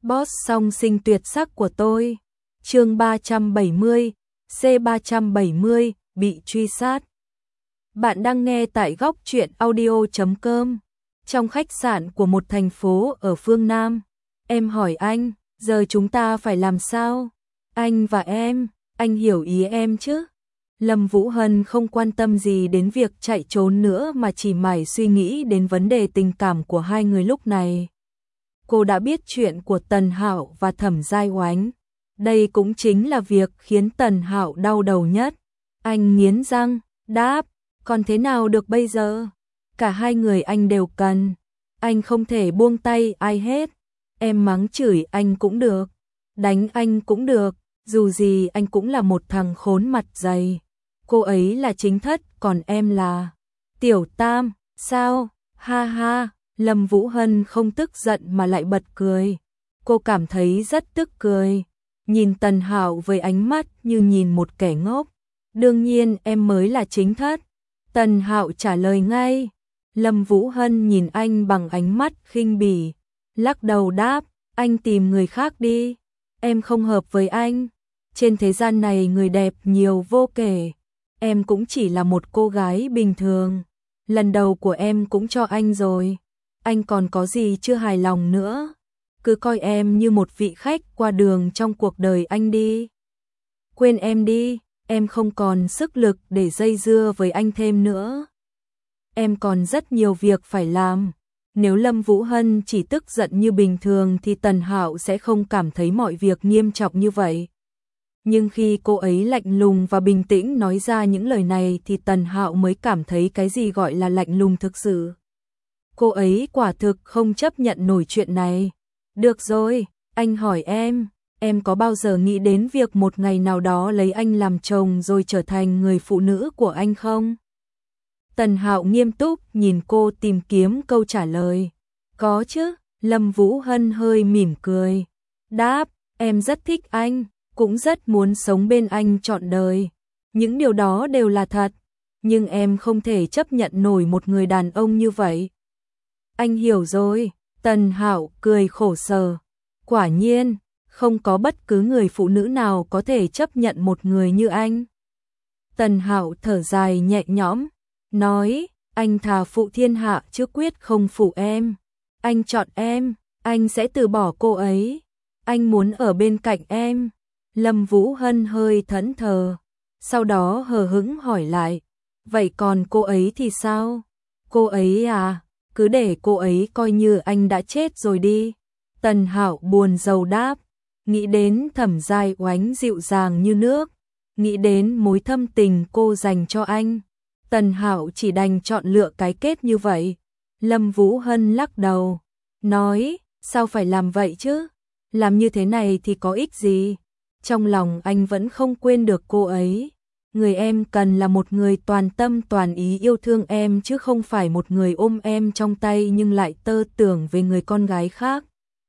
Boss song sinh tuyệt sắc của tôi. Chương 370, C370, bị truy sát. Bạn đang nghe tại góc truyện audio.com. Trong khách sạn của một thành phố ở phương Nam, em hỏi anh, giờ chúng ta phải làm sao? Anh và em, anh hiểu ý em chứ? Lâm Vũ Hân không quan tâm gì đến việc chạy trốn nữa mà chỉ mải suy nghĩ đến vấn đề tình cảm của hai người lúc này. Cô đã biết chuyện của Tần Hạo và Thẩm Giai Oánh. Đây cũng chính là việc khiến Tần Hạo đau đầu nhất. Anh nghiến răng, đáp, còn thế nào được bây giờ? Cả hai người anh đều cần. Anh không thể buông tay ai hết. Em mắng chửi anh cũng được, đánh anh cũng được, dù gì anh cũng là một thằng khốn mặt dày. Cô ấy là chính thất, còn em là tiểu tam, sao? Ha ha, Lâm Vũ Hân không tức giận mà lại bật cười. Cô cảm thấy rất tức cười, nhìn Tần Hạo với ánh mắt như nhìn một kẻ ngốc. Đương nhiên em mới là chính thất. Tần Hạo trả lời ngay. Lâm Vũ Hân nhìn anh bằng ánh mắt khinh bỉ, lắc đầu đáp, anh tìm người khác đi, em không hợp với anh. Trên thế gian này người đẹp nhiều vô kể, em cũng chỉ là một cô gái bình thường. Lần đầu của em cũng cho anh rồi, anh còn có gì chưa hài lòng nữa? Cứ coi em như một vị khách qua đường trong cuộc đời anh đi. Quên em đi, em không còn sức lực để dây dưa với anh thêm nữa. Em còn rất nhiều việc phải làm. Nếu Lâm Vũ Hân chỉ tức giận như bình thường thì Tần Hạo sẽ không cảm thấy mọi việc nghiêm trọng như vậy. Nhưng khi cô ấy lạnh lùng và bình tĩnh nói ra những lời này thì Tần Hạo mới cảm thấy cái gì gọi là lạnh lùng thực sự. Cô ấy quả thực không chấp nhận nổi chuyện này. Được rồi, anh hỏi em có bao giờ nghĩ đến việc một ngày nào đó lấy anh làm chồng rồi trở thành người phụ nữ của anh không? Tần Hạo nghiêm túc nhìn cô tìm kiếm câu trả lời. Có chứ, Lâm Vũ Hân hơi mỉm cười. Đáp, em rất thích anh, cũng rất muốn sống bên anh trọn đời. Những điều đó đều là thật, nhưng em không thể chấp nhận nổi một người đàn ông như vậy. Anh hiểu rồi, Tần Hạo cười khổ sở. Quả nhiên, không có bất cứ người phụ nữ nào có thể chấp nhận một người như anh. Tần Hạo thở dài nhẹ nhõm, nói, anh thà phụ thiên hạ chứ quyết không phụ em. Anh chọn em, anh sẽ từ bỏ cô ấy. Anh muốn ở bên cạnh em. Lâm Vũ Hân hơi thẫn thờ, sau đó hờ hững hỏi lại, vậy còn cô ấy thì sao? Cô ấy à, cứ để cô ấy coi như anh đã chết rồi đi. Tần Hạo buồn rầu đáp, nghĩ đến Thẩm Giai Oánh dịu dàng như nước, nghĩ đến mối thâm tình cô dành cho anh. Tần Hạo chỉ đành chọn lựa cái kết như vậy. Lâm Vũ Hân lắc đầu, nói, sao phải làm vậy chứ? Làm như thế này thì có ích gì? Trong lòng anh vẫn không quên được cô ấy. Người em cần là một người toàn tâm toàn ý yêu thương em chứ không phải một người ôm em trong tay nhưng lại tơ tưởng về người con gái khác.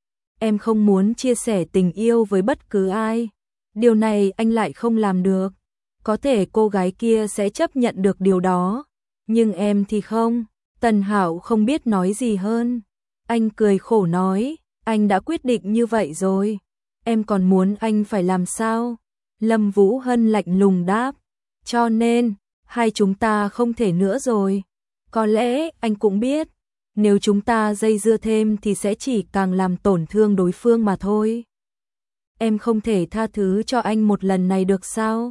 Em không muốn chia sẻ tình yêu với bất cứ ai. Điều này anh lại không làm được. Có thể cô gái kia sẽ chấp nhận được điều đó, nhưng em thì không. Tần Hạo không biết nói gì hơn. Anh cười khổ nói, anh đã quyết định như vậy rồi. Em còn muốn anh phải làm sao? Lâm Vũ Hân lạnh lùng đáp, cho nên, hai chúng ta không thể nữa rồi. Có lẽ anh cũng biết, nếu chúng ta dây dưa thêm thì sẽ chỉ càng làm tổn thương đối phương mà thôi. Em không thể tha thứ cho anh một lần này được sao?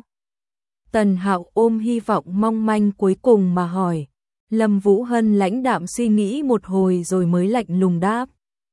Tần Hạo ôm hy vọng mong manh cuối cùng mà hỏi. Lâm Vũ Hân lãnh đạm suy nghĩ một hồi rồi mới lạnh lùng đáp.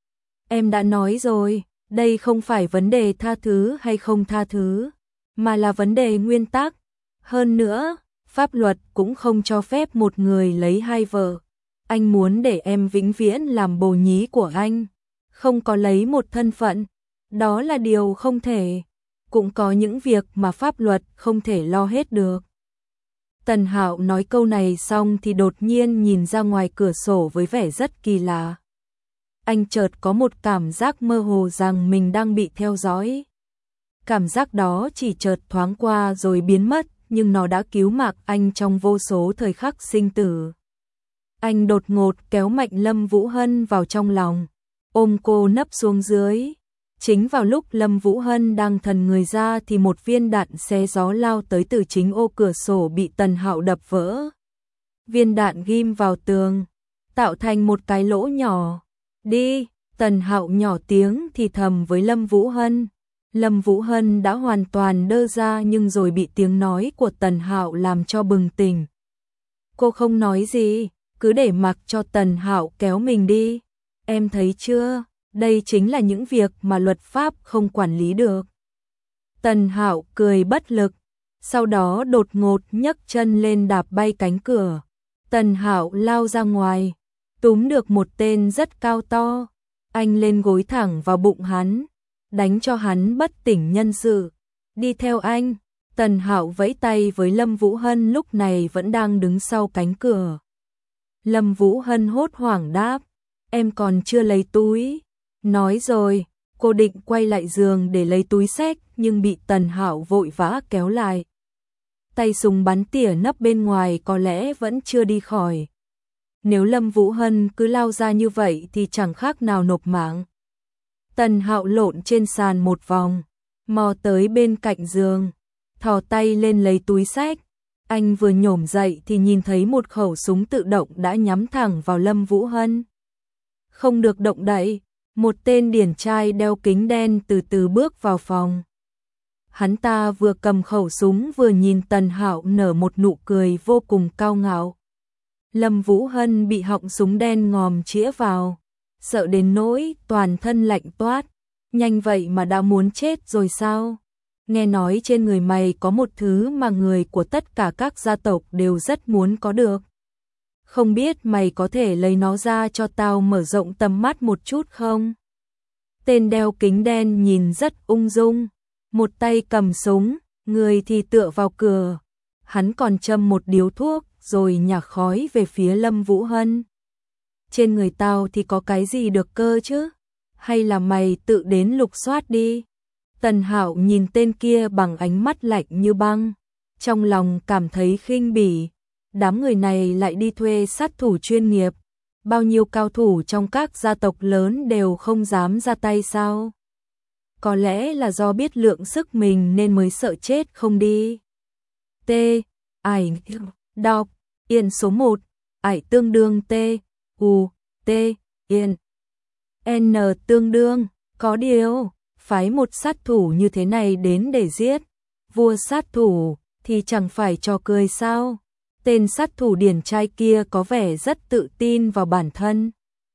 Em đã nói rồi, đây không phải vấn đề tha thứ hay không tha thứ, mà là vấn đề nguyên tắc. Hơn nữa, pháp luật cũng không cho phép một người lấy hai vợ. Anh muốn để em vĩnh viễn làm bồ nhí của anh, không có lấy một thân phận. Đó là điều không thể. Cũng có những việc mà pháp luật không thể lo hết được. Tần Hạo nói câu này xong thì đột nhiên nhìn ra ngoài cửa sổ với vẻ rất kỳ lạ. Anh chợt có một cảm giác mơ hồ rằng mình đang bị theo dõi. Cảm giác đó chỉ chợt thoáng qua rồi biến mất, nhưng nó đã cứu mạng anh trong vô số thời khắc sinh tử. Anh đột ngột kéo mạnh Lâm Vũ Hân vào trong lòng, ôm cô nấp xuống dưới. Chính vào lúc Lâm Vũ Hân đang thần người ra thì một viên đạn xé gió lao tới từ chính ô cửa sổ bị Tần Hạo đập vỡ. Viên đạn ghim vào tường, tạo thành một cái lỗ nhỏ. Đi, Tần Hạo nhỏ tiếng thì thầm với Lâm Vũ Hân. Lâm Vũ Hân đã hoàn toàn đơ ra nhưng rồi bị tiếng nói của Tần Hạo làm cho bừng tỉnh. Cô không nói gì, cứ để mặc cho Tần Hạo kéo mình đi. Em thấy chưa, đây chính là những việc mà luật pháp không quản lý được. Tần Hạo cười bất lực, sau đó đột ngột nhấc chân lên đạp bay cánh cửa. Tần Hạo lao ra ngoài, túm được một tên rất cao to. Anh lên gối thẳng vào bụng hắn, đánh cho hắn bất tỉnh nhân sự. Đi theo anh. Tần Hạo vẫy tay với Lâm Vũ Hân lúc này vẫn đang đứng sau cánh cửa. Lâm Vũ Hân hốt hoảng đáp, em còn chưa lấy túi. Nói rồi, cô định quay lại giường để lấy túi xách nhưng bị Tần Hạo vội vã kéo lại. Tay súng bắn tỉa nấp bên ngoài có lẽ vẫn chưa đi khỏi. Nếu Lâm Vũ Hân cứ lao ra như vậy thì chẳng khác nào nộp mạng. Tần Hạo lộn trên sàn một vòng, mò tới bên cạnh giường, thò tay lên lấy túi xách. Anh vừa nhổm dậy thì nhìn thấy một khẩu súng tự động đã nhắm thẳng vào Lâm Vũ Hân. Không được động đậy, một tên điển trai đeo kính đen từ từ bước vào phòng. Hắn ta vừa cầm khẩu súng vừa nhìn Tần Hạo nở một nụ cười vô cùng cao ngạo. Lâm Vũ Hân bị họng súng đen ngòm chĩa vào, sợ đến nỗi toàn thân lạnh toát. Nhanh vậy mà đã muốn chết rồi sao? Nghe nói trên người mày có một thứ mà người của tất cả các gia tộc đều rất muốn có được. Không biết mày có thể lấy nó ra cho tao mở rộng tầm mắt một chút không? Tên đeo kính đen nhìn rất ung dung, một tay cầm súng, người thì tựa vào cửa. Hắn còn châm một điếu thuốc rồi nhả khói về phía Lâm Vũ Hân. Trên người tao thì có cái gì được cơ chứ? Hay là mày tự đến lục soát đi? Tần Hạo nhìn tên kia bằng ánh mắt lạnh như băng, trong lòng cảm thấy khinh bỉ. Đám người này lại đi thuê sát thủ chuyên nghiệp, bao nhiêu cao thủ trong các gia tộc lớn đều không dám ra tay sao? Có lẽ là do biết lượng sức mình nên mới sợ chết không đi. T. Ải đọc yên số 1, ải tương đương T, U, T, yên. N tương đương, có điều, phái một sát thủ như thế này đến để giết vua sát thủ thì chẳng phải trò cười sao? Tên sát thủ điển trai kia có vẻ rất tự tin vào bản thân.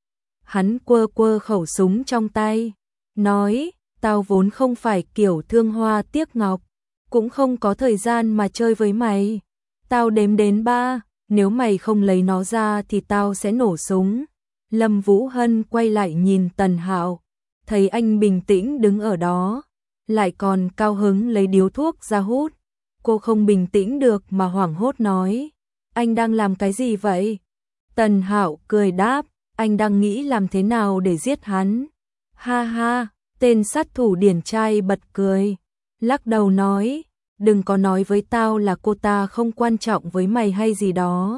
Hắn quơ quơ khẩu súng trong tay, nói, tao vốn không phải kiểu thương hoa tiếc ngọc, cũng không có thời gian mà chơi với mày. Tao đếm đến 3, nếu mày không lấy nó ra thì tao sẽ nổ súng. Lâm Vũ Hân quay lại nhìn Tần Hạo, thấy anh bình tĩnh đứng ở đó, lại còn cao hứng lấy điếu thuốc ra hút. Cô không bình tĩnh được mà hoảng hốt nói, anh đang làm cái gì vậy? Tần Hạo cười đáp, anh đang nghĩ làm thế nào để giết hắn. Ha ha, tên sát thủ điển trai bật cười, lắc đầu nói, đừng có nói với tao là cô ta không quan trọng với mày hay gì đó.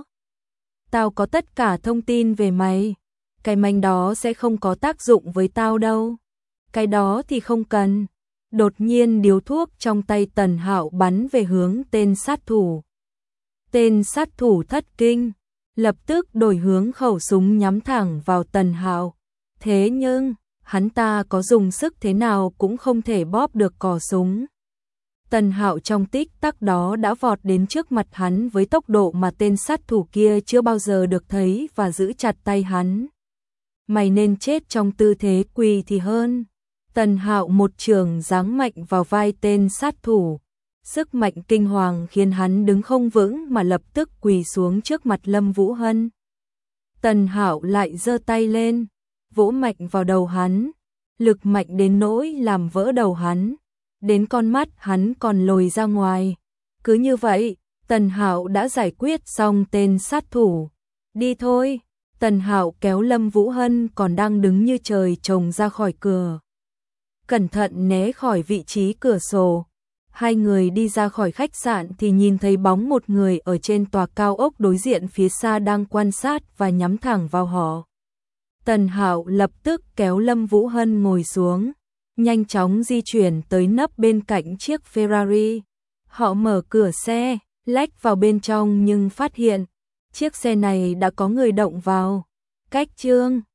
Tao có tất cả thông tin về mày, cái manh đó sẽ không có tác dụng với tao đâu. Cái đó thì không cần. Đột nhiên điếu thuốc trong tay Tần Hạo bắn về hướng tên sát thủ. Tên sát thủ thất kinh, lập tức đổi hướng khẩu súng nhắm thẳng vào Tần Hạo. Thế nhưng, hắn ta có dùng sức thế nào cũng không thể bóp được cò súng. Tần Hạo trong tích tắc đó đã vọt đến trước mặt hắn với tốc độ mà tên sát thủ kia chưa bao giờ được thấy và giữ chặt tay hắn. Mày nên chết trong tư thế quỳ thì hơn. Tần Hạo một chưởng giáng mạnh vào vai tên sát thủ. Sức mạnh kinh hoàng khiến hắn đứng không vững mà lập tức quỳ xuống trước mặt Lâm Vũ Hân. Tần Hạo lại giơ tay lên, vỗ mạnh vào đầu hắn, lực mạnh đến nỗi làm vỡ đầu hắn, đến con mắt hắn còn lồi ra ngoài. Cứ như vậy, Tần Hạo đã giải quyết xong tên sát thủ. Đi thôi. Tần Hạo kéo Lâm Vũ Hân còn đang đứng như trời trồng ra khỏi cửa. Cẩn thận né khỏi vị trí cửa sổ. Hai người đi ra khỏi khách sạn thì nhìn thấy bóng một người ở trên tòa cao ốc đối diện phía xa đang quan sát và nhắm thẳng vào họ. Tần Hạo lập tức kéo Lâm Vũ Hân ngồi xuống, nhanh chóng di chuyển tới nấp bên cạnh chiếc Ferrari. Họ mở cửa xe, lách vào bên trong nhưng phát hiện chiếc xe này đã có người động vào. Cách chương